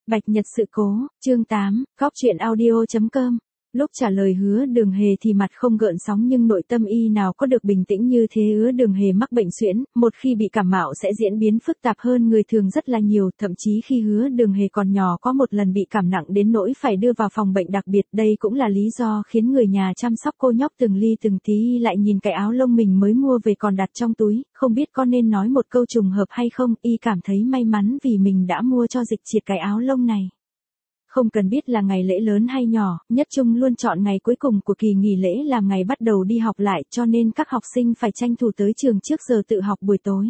Bạch Nhật sự cố, chương 8, góc truyện audio.com. Lúc trả lời Hứa Đường Hề thì mặt không gợn sóng nhưng nội tâm y nào có được bình tĩnh như thế. Hứa Đường Hề mắc bệnh suyễn, một khi bị cảm mạo sẽ diễn biến phức tạp hơn người thường rất là nhiều, thậm chí khi Hứa Đường Hề còn nhỏ có một lần bị cảm nặng đến nỗi phải đưa vào phòng bệnh đặc biệt. Đây cũng là lý do khiến người nhà chăm sóc cô nhóc từng ly từng tí. Lại nhìn cái áo lông mình mới mua về còn đặt trong túi, không biết có nên nói một câu trùng hợp hay không. Y cảm thấy may mắn vì mình đã mua cho Dịch Triệt cái áo lông này. Không cần biết là ngày lễ lớn hay nhỏ, Nhất Trung luôn chọn ngày cuối cùng của kỳ nghỉ lễ làm ngày bắt đầu đi học lại, cho nên các học sinh phải tranh thủ tới trường trước giờ tự học buổi tối.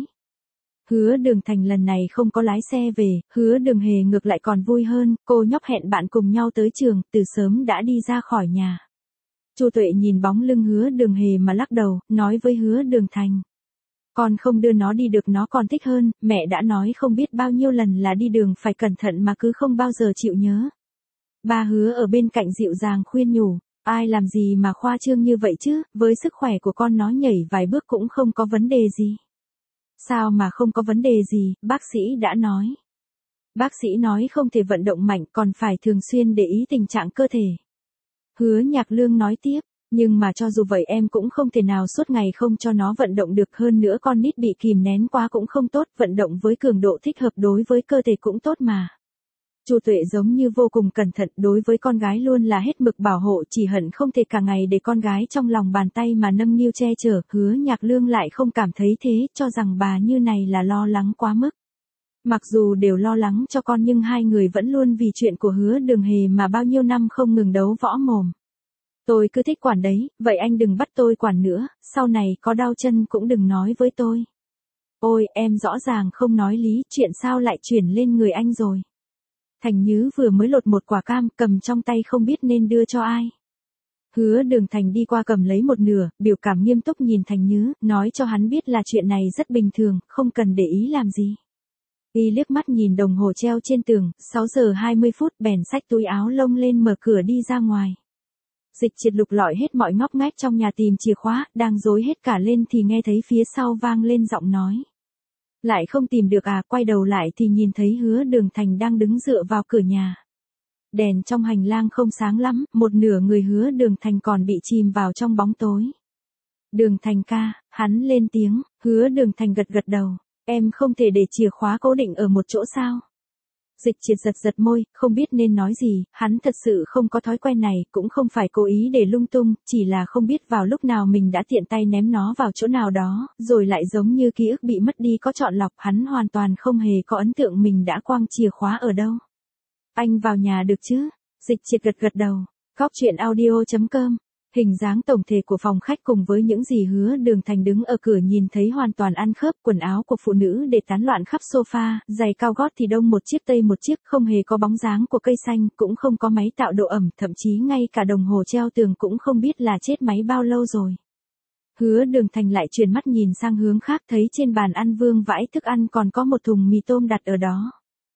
Hứa Đường Thành lần này không có lái xe về, Hứa Đường Hề ngược lại còn vui hơn, cô nhóc hẹn bạn cùng nhau tới trường, từ sớm đã đi ra khỏi nhà. Chu Tuệ nhìn bóng lưng Hứa Đường Hề mà lắc đầu, nói với Hứa Đường Thành. Con không đưa nó đi được nó còn thích hơn, mẹ đã nói không biết bao nhiêu lần là đi đường phải cẩn thận mà cứ không bao giờ chịu nhớ. Ba Hứa ở bên cạnh dịu dàng khuyên nhủ, ai làm gì mà khoa trương như vậy chứ, với sức khỏe của con nó nhảy vài bước cũng không có vấn đề gì. Sao mà không có vấn đề gì, bác sĩ đã nói. Bác sĩ nói không thể vận động mạnh còn phải thường xuyên để ý tình trạng cơ thể. Hứa Nhạc Lương nói tiếp. Nhưng mà cho dù vậy em cũng không thể nào suốt ngày không cho nó vận động được, hơn nữa con nít bị kìm nén quá cũng không tốt, vận động với cường độ thích hợp đối với cơ thể cũng tốt mà. Chu Tuệ giống như vô cùng cẩn thận, đối với con gái luôn là hết mực bảo hộ, chỉ hận không thể cả ngày để con gái trong lòng bàn tay mà nâng niu che chở. Hứa Nhạc Lương lại không cảm thấy thế, cho rằng bà như này là lo lắng quá mức. Mặc dù đều lo lắng cho con nhưng hai người vẫn luôn vì chuyện của Hứa Đường Hề mà bao nhiêu năm không ngừng đấu võ mồm. Tôi cứ thích quản đấy, vậy anh đừng bắt tôi quản nữa, sau này có đau chân cũng đừng nói với tôi. Ôi, em rõ ràng không nói lý, chuyện sao lại chuyển lên người anh rồi. Thành Nhứ vừa mới lột một quả cam, cầm trong tay không biết nên đưa cho ai. Hứa Đường Thành đi qua cầm lấy một nửa, biểu cảm nghiêm túc nhìn Thành Nhứ, nói cho hắn biết là chuyện này rất bình thường, không cần để ý làm gì. Y liếc mắt nhìn đồng hồ treo trên tường, 6 giờ 20 phút, bèn xách túi áo lông lên mở cửa đi ra ngoài. Dịch Triệt lục lọi hết mọi ngóc ngách trong nhà tìm chìa khóa, đang rối hết cả lên thì nghe thấy phía sau vang lên giọng nói. Lại không tìm được à, quay đầu lại thì nhìn thấy Hứa Đường Thành đang đứng dựa vào cửa nhà. Đèn trong hành lang không sáng lắm, một nửa người Hứa Đường Thành còn bị chìm vào trong bóng tối. Đường Thành ca, hắn lên tiếng, Hứa Đường Thành gật gật đầu, em không thể để chìa khóa cố định ở một chỗ sao? Dịch Triệt giật giật môi, không biết nên nói gì, hắn thật sự không có thói quen này, cũng không phải cố ý để lung tung, chỉ là không biết vào lúc nào mình đã tiện tay ném nó vào chỗ nào đó, rồi lại giống như ký ức bị mất đi có chọn lọc, hắn hoàn toàn không hề có ấn tượng mình đã quăng chìa khóa ở đâu. Anh vào nhà được chứ? Dịch Triệt gật gật đầu. Góc truyện audio.com. Hình dáng tổng thể của phòng khách cùng với những gì Hứa Đường Thành đứng ở cửa nhìn thấy hoàn toàn ăn khớp, quần áo của phụ nữ để tán loạn khắp sofa, giày cao gót thì đông một chiếc tây một chiếc, không hề có bóng dáng của cây xanh, cũng không có máy tạo độ ẩm, thậm chí ngay cả đồng hồ treo tường cũng không biết là chết máy bao lâu rồi. Hứa Đường Thành lại chuyển mắt nhìn sang hướng khác, thấy trên bàn ăn vương vãi thức ăn còn có một thùng mì tôm đặt ở đó.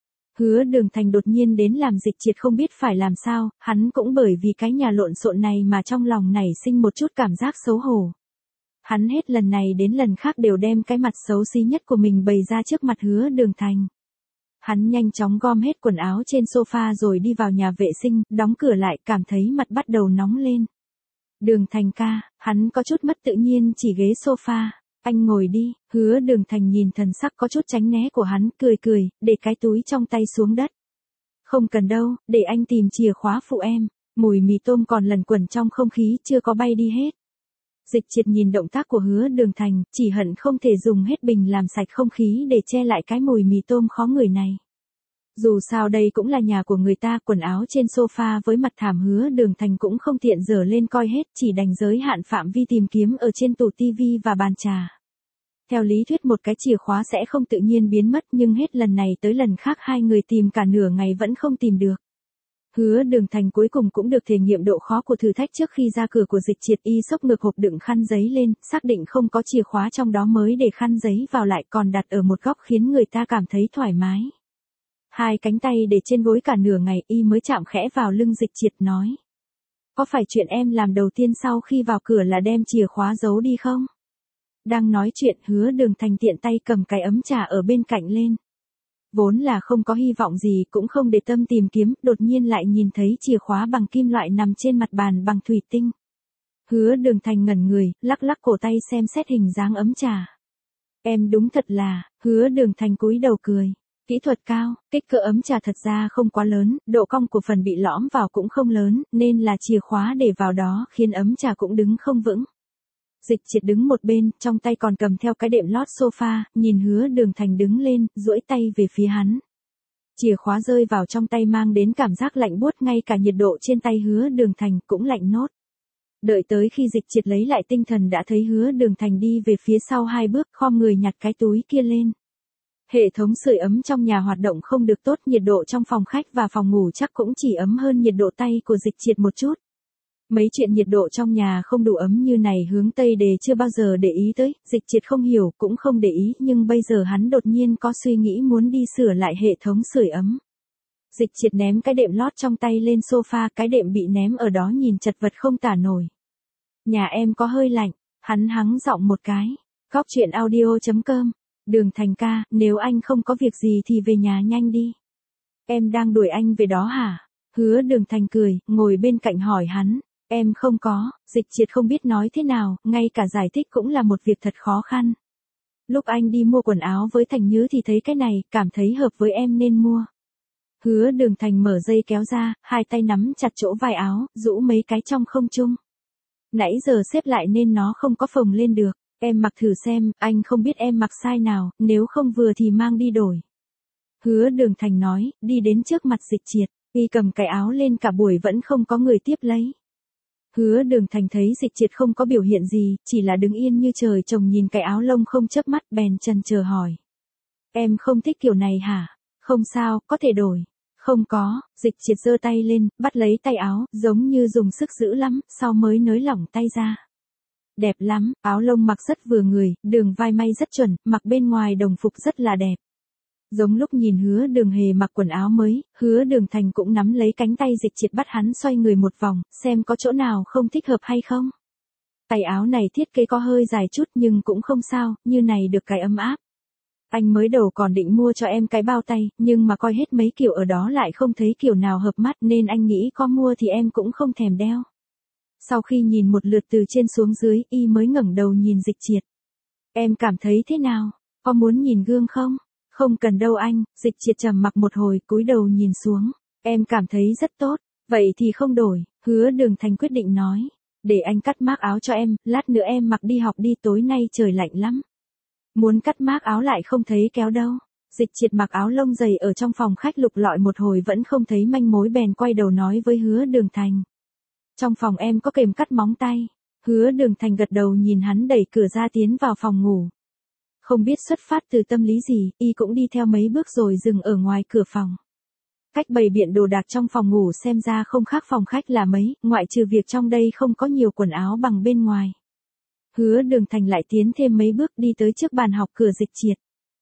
Hứa Đường Thành đột nhiên đến làm Dịch Triệt không biết phải làm sao, hắn cũng bởi vì cái nhà lộn xộn này mà trong lòng nảy sinh một chút cảm giác xấu hổ. Hắn hết lần này đến lần khác đều đem cái mặt xấu xí nhất của mình bày ra trước mặt Hứa Đường Thành. Hắn nhanh chóng gom hết quần áo trên sofa rồi đi vào nhà vệ sinh, đóng cửa lại, cảm thấy mặt bắt đầu nóng lên. Đường Thành ca, hắn có chút mất tự nhiên chỉ ghế sofa. Anh ngồi đi, Hứa Đường Thành nhìn thần sắc có chút tránh né của hắn, cười cười, để cái túi trong tay xuống đất. Không cần đâu, để anh tìm chìa khóa phụ em, mùi mì tôm còn lẩn quẩn trong không khí chưa có bay đi hết. Dịch Triệt nhìn động tác của Hứa Đường Thành, chỉ hận không thể dùng hết bình làm sạch không khí để che lại cái mùi mì tôm khó ngửi này. Dù sao đây cũng là nhà của người ta, quần áo trên sofa với mặt thảm Hứa Đường Thành cũng không tiện dở lên coi hết, chỉ đành giới hạn phạm vi tìm kiếm ở trên tủ tivi và bàn trà. Theo lý thuyết một cái chìa khóa sẽ không tự nhiên biến mất nhưng hết lần này tới lần khác hai người tìm cả nửa ngày vẫn không tìm được. Hứa Đường Thành cuối cùng cũng được thể nghiệm độ khó của thử thách trước khi ra cửa của Dịch Triệt. Y xốc ngược hộp đựng khăn giấy lên, xác định không có chìa khóa trong đó mới để khăn giấy vào lại còn đặt ở một góc khiến người ta cảm thấy thoải mái. Hai cánh tay để trên gối cả nửa ngày Y mới chạm khẽ vào lưng Dịch Triệt nói. Có phải chuyện em làm đầu tiên sau khi vào cửa là đem chìa khóa giấu đi không? Đang nói chuyện Hứa Đường Thành tiện tay cầm cái ấm trà ở bên cạnh lên. Vốn là không có hy vọng gì cũng không để tâm tìm kiếm, đột nhiên lại nhìn thấy chìa khóa bằng kim loại nằm trên mặt bàn bằng thủy tinh. Hứa Đường Thành ngẩn người, lắc lắc cổ tay xem xét hình dáng ấm trà. Em đúng thật là, Hứa Đường Thành cúi đầu cười. Kỹ thuật cao, kích cỡ ấm trà thật ra không quá lớn, độ cong của phần bị lõm vào cũng không lớn, nên là chìa khóa để vào đó khiến ấm trà cũng đứng không vững. Dịch Triệt đứng một bên, trong tay còn cầm theo cái đệm lót sofa, nhìn Hứa Đường Thành đứng lên, duỗi tay về phía hắn. Chìa khóa rơi vào trong tay mang đến cảm giác lạnh buốt, ngay cả nhiệt độ trên tay Hứa Đường Thành cũng lạnh nốt. Đợi tới khi Dịch Triệt lấy lại tinh thần đã thấy Hứa Đường Thành đi về phía sau 2 bước, khom người nhặt cái túi kia lên. Hệ thống sưởi ấm trong nhà hoạt động không được tốt, nhiệt độ trong phòng khách và phòng ngủ chắc cũng chỉ ấm hơn nhiệt độ tay của Dịch Triệt một chút. Mấy chuyện nhiệt độ trong nhà không đủ ấm như này Hướng Tây Đề chưa bao giờ để ý tới, Dịch Triệt không hiểu cũng không để ý, nhưng bây giờ hắn đột nhiên có suy nghĩ muốn đi sửa lại hệ thống sưởi ấm. Dịch Triệt ném cái đệm lót trong tay lên sofa, cái đệm bị ném ở đó nhìn chật vật không tả nổi. Nhà em có hơi lạnh, hắn hắng giọng một cái. Góc truyện audio.com. Đường Thành ca, nếu anh không có việc gì thì về nhà nhanh đi. Em đang đuổi anh về đó hả? Hứa Đường Thành cười, ngồi bên cạnh hỏi hắn. Em không có, Dịch Triệt không biết nói thế nào, ngay cả giải thích cũng là một việc thật khó khăn. Lúc anh đi mua quần áo với Thành Nhứ thì thấy cái này, cảm thấy hợp với em nên mua. Hứa Đường Thành mở dây kéo ra, hai tay nắm chặt chỗ vai áo, rũ mấy cái trong không trung. Nãy giờ xếp lại nên nó không có phồng lên được. Em mặc thử xem, anh không biết em mặc size nào, nếu không vừa thì mang đi đổi. Hứa Đường Thành nói, đi đến trước mặt Dịch Triệt, y cầm cái áo lên cả buổi vẫn không có người tiếp lấy. Hứa Đường Thành thấy Dịch Triệt không có biểu hiện gì, chỉ là đứng yên như trời trồng nhìn cái áo lông không chớp mắt, bèn chần chờ hỏi. Em không thích kiểu này hả? Không sao, có thể đổi. Không có, Dịch Triệt giơ tay lên, bắt lấy tay áo, giống như dùng sức giữ lắm, sau mới nới lỏng tay ra. Đẹp lắm, áo lông mặc rất vừa người, đường vai may rất chuẩn, mặc bên ngoài đồng phục rất là đẹp. Giống lúc nhìn Hứa Đường Hề mặc quần áo mới, Hứa Đường Thành cũng nắm lấy cánh tay Dịch Triệt bắt hắn xoay người một vòng, xem có chỗ nào không thích hợp hay không. Tay áo này thiết kế có hơi dài chút nhưng cũng không sao, như này được cái ấm áp. Anh mới đầu còn định mua cho em cái bao tay, nhưng mà coi hết mấy kiểu ở đó lại không thấy kiểu nào hợp mắt nên anh nghĩ có mua thì em cũng không thèm đeo. Sau khi nhìn một lượt từ trên xuống dưới, y mới ngẩng đầu nhìn Dịch Triệt. Em cảm thấy thế nào? Có muốn nhìn gương không? Không cần đâu anh, Dịch Triệt trầm mặc một hồi, cúi đầu nhìn xuống. Em cảm thấy rất tốt, vậy thì không đổi, Hứa Đường Thành quyết định nói. Để anh cắt mác áo cho em, lát nữa em mặc đi học đi, tối nay trời lạnh lắm. Muốn cắt mác áo lại không thấy kéo đâu. Dịch Triệt mặc áo lông dày ở trong phòng khách lục lọi một hồi vẫn không thấy manh mối bèn quay đầu nói với Hứa Đường Thành. Trong phòng em có kềm cắt móng tay. Hứa Đường Thành gật đầu nhìn hắn đẩy cửa ra tiến vào phòng ngủ. Không biết xuất phát từ tâm lý gì, y cũng đi theo mấy bước rồi dừng ở ngoài cửa phòng. Cách bày biện đồ đạc trong phòng ngủ xem ra không khác phòng khách là mấy, ngoại trừ việc trong đây không có nhiều quần áo bằng bên ngoài. Hứa Đường Thành lại tiến thêm mấy bước đi tới trước bàn học cửa Dịch Triệt.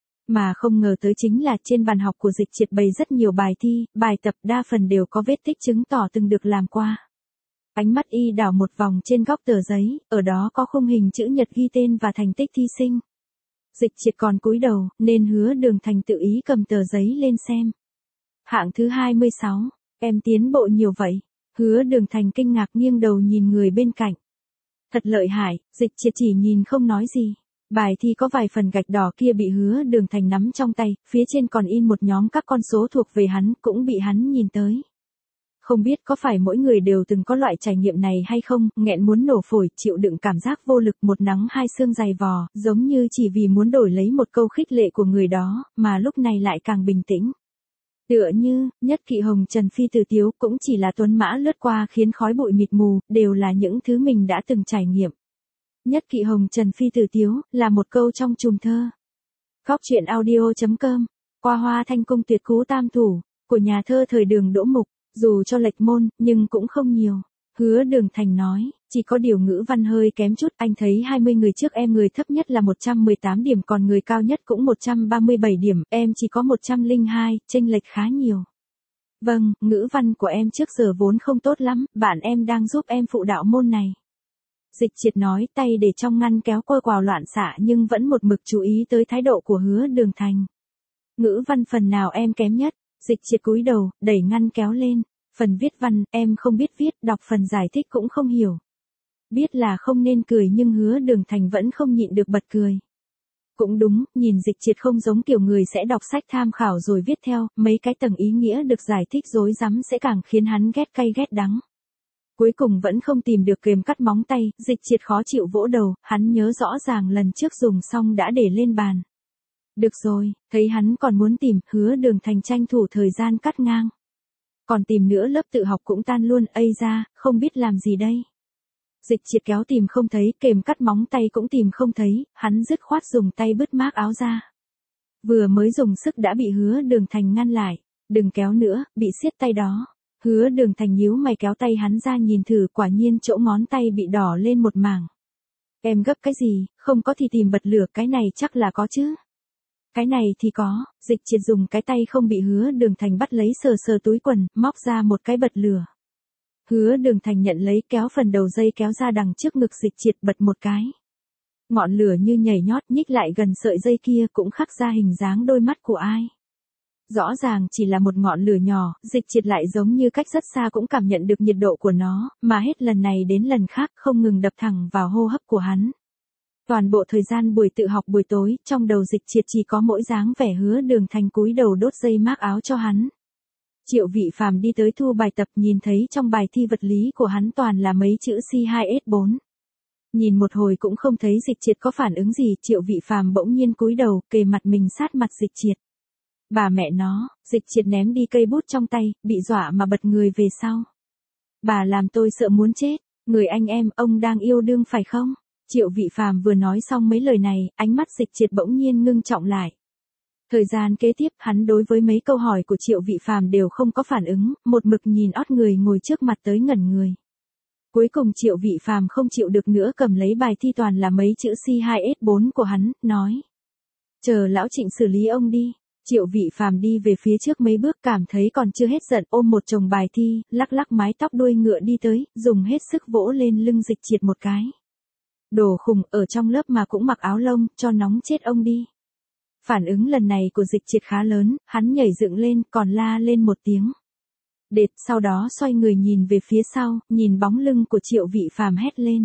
Mà không ngờ tới chính là trên bàn học của Dịch Triệt bày rất nhiều bài thi, bài tập đa phần đều có vết tích chứng tỏ từng được làm qua. Ánh mắt y đảo một vòng trên góc tờ giấy, ở đó có khung hình chữ nhật ghi tên và thành tích thi sinh. Dịch Triệt còn cúi đầu, nên Hứa Đường Thành tự ý cầm tờ giấy lên xem. Hạng thứ 26, em tiến bộ nhiều vậy. Hứa Đường Thành kinh ngạc nghiêng đầu nhìn người bên cạnh. Thật lợi hại, Dịch Triệt chỉ nhìn không nói gì. Bài thi có vài phần gạch đỏ kia bị Hứa Đường Thành nắm trong tay, phía trên còn in một nhóm các con số thuộc về hắn, cũng bị hắn nhìn tới. Không biết có phải mỗi người đều từng có loại trải nghiệm này hay không, nghẹn muốn nổ phổi, chịu đựng cảm giác vô lực, một nắng hai sương dày vò, giống như chỉ vì muốn đổi lấy một câu khích lệ của người đó, mà lúc này lại càng bình tĩnh. Tựa như, Nhất Kỵ Hồng Trần Phi Tử Tiếu cũng chỉ là tuấn mã lướt qua khiến khói bụi mịt mù, đều là những thứ mình đã từng trải nghiệm. Nhất Kỵ Hồng Trần Phi Tử Tiếu, là một câu trong trùm thơ. Góc truyện audio.com, qua Hoa Thanh Cung tuyệt cú tam thủ, của nhà thơ thời Đường Đỗ Mục. Dù cho lệch môn, nhưng cũng không nhiều. Hứa Đường Thành nói, chỉ có điều ngữ văn hơi kém chút, anh thấy 20 người trước em người thấp nhất là 118 điểm còn người cao nhất cũng 137 điểm, em chỉ có 102, chênh lệch khá nhiều. Vâng, ngữ văn của em trước giờ vốn không tốt lắm, bạn em đang giúp em phụ đạo môn này. Dịch Triệt nói, tay để trong ngăn kéo quơ quào loạn xạ nhưng vẫn một mực chú ý tới thái độ của Hứa Đường Thành. Ngữ văn phần nào em kém nhất? Dịch triệt cúi đầu, đẩy ngăn kéo lên. Phần viết văn, em không biết viết, đọc phần giải thích cũng không hiểu. Biết là không nên cười nhưng Hứa Đường Thành vẫn không nhịn được bật cười. Cũng đúng, nhìn Dịch Triệt không giống kiểu người sẽ đọc sách tham khảo rồi viết theo, mấy cái tầng ý nghĩa được giải thích rối rắm sẽ càng khiến hắn ghét cay ghét đắng. Cuối cùng vẫn không tìm được kềm cắt móng tay, Dịch Triệt khó chịu vỗ đầu, hắn nhớ rõ ràng lần trước dùng xong đã để lên bàn. Được rồi, thấy hắn còn muốn tìm, Hứa Đường Thành tranh thủ thời gian cắt ngang. Còn tìm nữa lớp tự học cũng tan luôn, ây ra, không biết làm gì đây. Dịch Triệt kéo tìm không thấy, kềm cắt móng tay cũng tìm không thấy, hắn dứt khoát dùng tay bứt mác áo ra. Vừa mới dùng sức đã bị Hứa Đường Thành ngăn lại, đừng kéo nữa, bị siết tay đó. Hứa Đường Thành nhíu mày kéo tay hắn ra nhìn thử, quả nhiên chỗ ngón tay bị đỏ lên một mảng. Em gấp cái gì, không có thì tìm bật lửa, cái này chắc là có chứ. Cái này thì có, Dịch Triệt dùng cái tay không bị Hứa Đường Thành bắt lấy sờ sờ túi quần, móc ra một cái bật lửa. Hứa Đường Thành nhận lấy kéo phần đầu dây kéo ra đằng trước ngực Dịch Triệt bật một cái. Ngọn lửa như nhảy nhót nhích lại gần sợi dây kia cũng khắc ra hình dáng đôi mắt của ai. Rõ ràng chỉ là một ngọn lửa nhỏ, Dịch Triệt lại giống như cách rất xa cũng cảm nhận được nhiệt độ của nó, mà hết lần này đến lần khác không ngừng đập thẳng vào hô hấp của hắn. Toàn bộ thời gian buổi tự học buổi tối, trong đầu Dịch Triệt chỉ có mỗi dáng vẻ Hứa Đường Thành cúi đầu đốt dây mác áo cho hắn. Triệu Vị Phàm đi tới thu bài tập nhìn thấy trong bài thi vật lý của hắn toàn là mấy chữ C2S4. Nhìn một hồi cũng không thấy Dịch Triệt có phản ứng gì, Triệu Vị Phàm bỗng nhiên cúi đầu, kề mặt mình sát mặt Dịch Triệt. Bà mẹ nó, Dịch Triệt ném đi cây bút trong tay, bị dọa mà bật người về sau. Bà làm tôi sợ muốn chết, người anh em, ông đang yêu đương phải không? Triệu Vị Phàm vừa nói xong mấy lời này, ánh mắt Dịch Triệt bỗng nhiên ngưng trọng lại. Thời gian kế tiếp, hắn đối với mấy câu hỏi của Triệu Vị Phàm đều không có phản ứng, một mực nhìn ót người ngồi trước mặt tới ngẩn người. Cuối cùng Triệu Vị Phàm không chịu được nữa cầm lấy bài thi toàn là mấy chữ C2S4 của hắn, nói. Chờ lão Trịnh xử lý ông đi. Triệu Vị Phàm đi về phía trước mấy bước cảm thấy còn chưa hết giận ôm một chồng bài thi, lắc lắc mái tóc đuôi ngựa đi tới, dùng hết sức vỗ lên lưng Dịch Triệt một cái. Đồ khùng, ở trong lớp mà cũng mặc áo lông, cho nóng chết ông đi. Phản ứng lần này của Dịch Triệt khá lớn, hắn nhảy dựng lên, còn la lên một tiếng. Đệt, sau đó xoay người nhìn về phía sau, nhìn bóng lưng của Triệu Vị Phàm hét lên.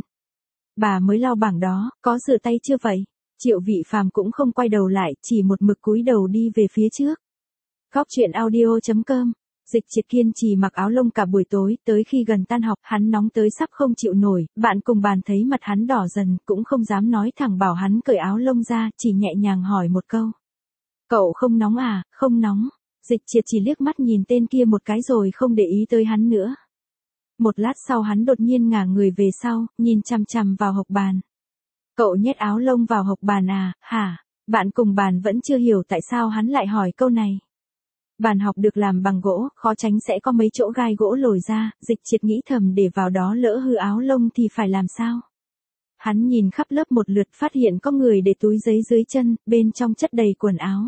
Bà mới lau bảng đó, có rửa tay chưa vậy? Triệu Vị Phàm cũng không quay đầu lại, chỉ một mực cúi đầu đi về phía trước. Góc truyện audio.com. Dịch Triệt kiên trì mặc áo lông cả buổi tối, tới khi gần tan học, hắn nóng tới sắp không chịu nổi, bạn cùng bàn thấy mặt hắn đỏ dần, cũng không dám nói thẳng bảo hắn cởi áo lông ra, chỉ nhẹ nhàng hỏi một câu. Cậu không nóng à? Không nóng. Dịch Triệt chỉ liếc mắt nhìn tên kia một cái rồi không để ý tới hắn nữa. Một lát sau hắn đột nhiên ngả người về sau, nhìn chằm chằm vào hộc bàn. Cậu nhét áo lông vào hộc bàn à, hả? Bạn cùng bàn vẫn chưa hiểu tại sao hắn lại hỏi câu này. Bàn học được làm bằng gỗ, khó tránh sẽ có mấy chỗ gai gỗ lồi ra, Dịch Triệt nghĩ thầm để vào đó lỡ hư áo lông thì phải làm sao? Hắn nhìn khắp lớp một lượt phát hiện có người để túi giấy dưới chân, bên trong chất đầy quần áo.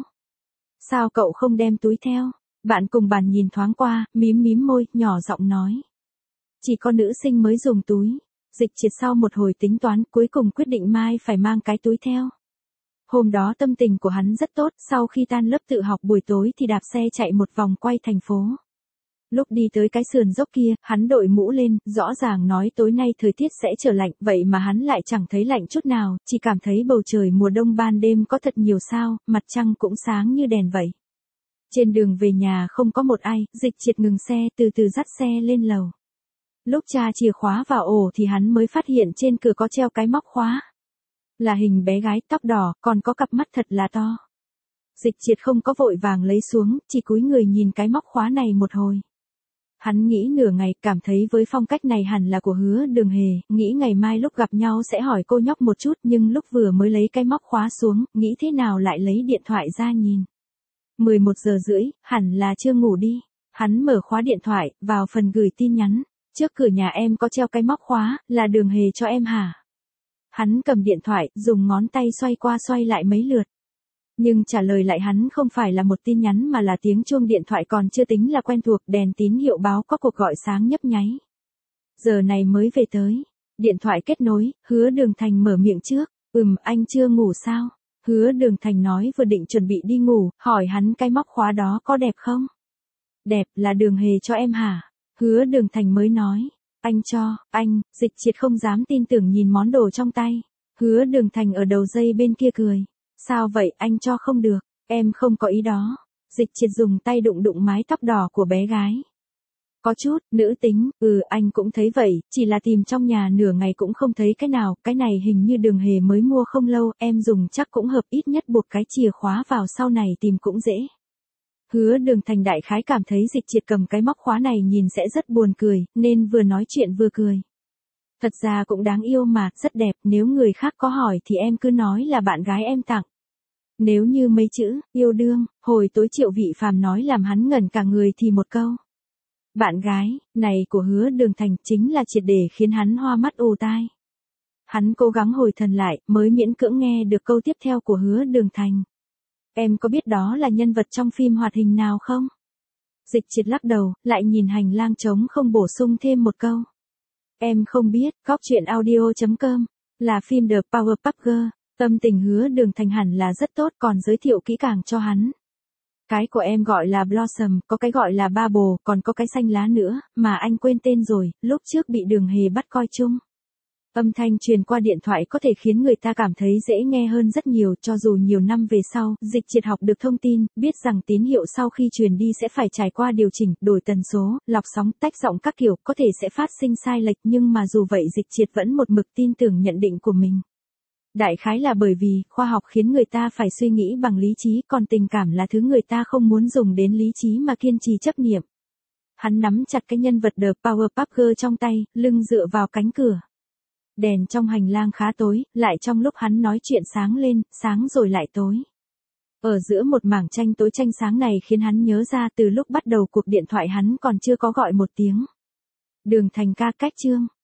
Sao cậu không đem túi theo? Bạn cùng bàn nhìn thoáng qua, mím mím môi, nhỏ giọng nói. Chỉ có nữ sinh mới dùng túi. Dịch Triệt sau một hồi tính toán, cuối cùng quyết định mai phải mang cái túi theo. Hôm đó tâm tình của hắn rất tốt, sau khi tan lớp tự học buổi tối thì đạp xe chạy một vòng quay thành phố. Lúc đi tới cái sườn dốc kia, hắn đội mũ lên, rõ ràng nói tối nay thời tiết sẽ trở lạnh, vậy mà hắn lại chẳng thấy lạnh chút nào, chỉ cảm thấy bầu trời mùa đông ban đêm có thật nhiều sao, mặt trăng cũng sáng như đèn vậy. Trên đường về nhà không có một ai, Dịch Triệt ngừng xe, từ từ dắt xe lên lầu. Lúc tra chìa khóa vào ổ thì hắn mới phát hiện trên cửa có treo cái móc khóa. Là hình bé gái tóc đỏ, còn có cặp mắt thật là to. Dịch Triệt không có vội vàng lấy xuống, chỉ cúi người nhìn cái móc khóa này một hồi. Hắn nghĩ nửa ngày, cảm thấy với phong cách này hẳn là của Hứa Đường Hề, nghĩ ngày mai lúc gặp nhau sẽ hỏi cô nhóc một chút, nhưng lúc vừa mới lấy cái móc khóa xuống, nghĩ thế nào lại lấy điện thoại ra nhìn. 11:30, hẳn là chưa ngủ đi. Hắn mở khóa điện thoại, vào phần gửi tin nhắn. Trước cửa nhà em có treo cái móc khóa, là Đường Hề cho em hả? Hắn cầm điện thoại, dùng ngón tay xoay qua xoay lại mấy lượt. Nhưng trả lời lại hắn không phải là một tin nhắn mà là tiếng chuông điện thoại còn chưa tính là quen thuộc, đèn tín hiệu báo có cuộc gọi sáng nhấp nháy. Giờ này mới về tới. Điện thoại kết nối, Hứa Đường Thành mở miệng trước. Anh chưa ngủ sao? Hứa Đường Thành nói vừa định chuẩn bị đi ngủ, hỏi hắn cái móc khóa đó có đẹp không? Đẹp, là Đường Hề cho em hả? Hứa Đường Thành mới nói. Anh cho, anh, Dịch Triệt không dám tin tưởng nhìn món đồ trong tay. Hứa Đường Thành ở đầu dây bên kia cười. Sao vậy, anh cho không được, em không có ý đó. Dịch Triệt dùng tay đụng đụng mái tóc đỏ của bé gái. Có chút, nữ tính, anh cũng thấy vậy, chỉ là tìm trong nhà nửa ngày cũng không thấy cái nào, cái này hình như Đường Hề mới mua không lâu, em dùng chắc cũng hợp, ít nhất buộc cái chìa khóa vào sau này tìm cũng dễ. Hứa Đường Thành đại khái cảm thấy Dịch Triệt cầm cái móc khóa này nhìn sẽ rất buồn cười, nên vừa nói chuyện vừa cười. Thật ra cũng đáng yêu mà, rất đẹp, nếu người khác có hỏi thì em cứ nói là bạn gái em tặng. Nếu như mấy chữ, yêu đương, hồi tối Triệu Vị Phàm nói làm hắn ngẩn cả người thì một câu. Bạn gái, này của Hứa Đường Thành chính là triệt để khiến hắn hoa mắt ù tai. Hắn cố gắng hồi thần lại, mới miễn cưỡng nghe được câu tiếp theo của Hứa Đường Thành. Em có biết đó là nhân vật trong phim hoạt hình nào không? Dịch Triệt lắc đầu, lại nhìn hành lang trống không, bổ sung thêm một câu. Em không biết, Cóc Truyện Audio.com, là phim The Powerpuff Girls. Tâm tình Hứa Đường Thành hẳn là rất tốt, còn giới thiệu kỹ càng cho hắn. Cái của em gọi là Blossom, có cái gọi là Bubble, còn có cái xanh lá nữa, mà anh quên tên rồi, lúc trước bị Đường Hề bắt coi chung. Âm thanh truyền qua điện thoại có thể khiến người ta cảm thấy dễ nghe hơn rất nhiều, cho dù nhiều năm về sau, Dịch Triệt học được thông tin, biết rằng tín hiệu sau khi truyền đi sẽ phải trải qua điều chỉnh, đổi tần số, lọc sóng, tách giọng các kiểu, có thể sẽ phát sinh sai lệch, nhưng mà dù vậy Dịch Triệt vẫn một mực tin tưởng nhận định của mình. Đại khái là bởi vì, khoa học khiến người ta phải suy nghĩ bằng lý trí, còn tình cảm là thứ người ta không muốn dùng đến lý trí mà kiên trì chấp niệm. Hắn nắm chặt cái nhân vật The Powerpuff Girls trong tay, lưng dựa vào cánh cửa. Đèn trong hành lang khá tối, lại trong lúc hắn nói chuyện sáng lên, sáng rồi lại tối. Ở giữa một mảng tranh tối tranh sáng này khiến hắn nhớ ra từ lúc bắt đầu cuộc điện thoại hắn còn chưa có gọi một tiếng. Đường Thành ca, cách chương.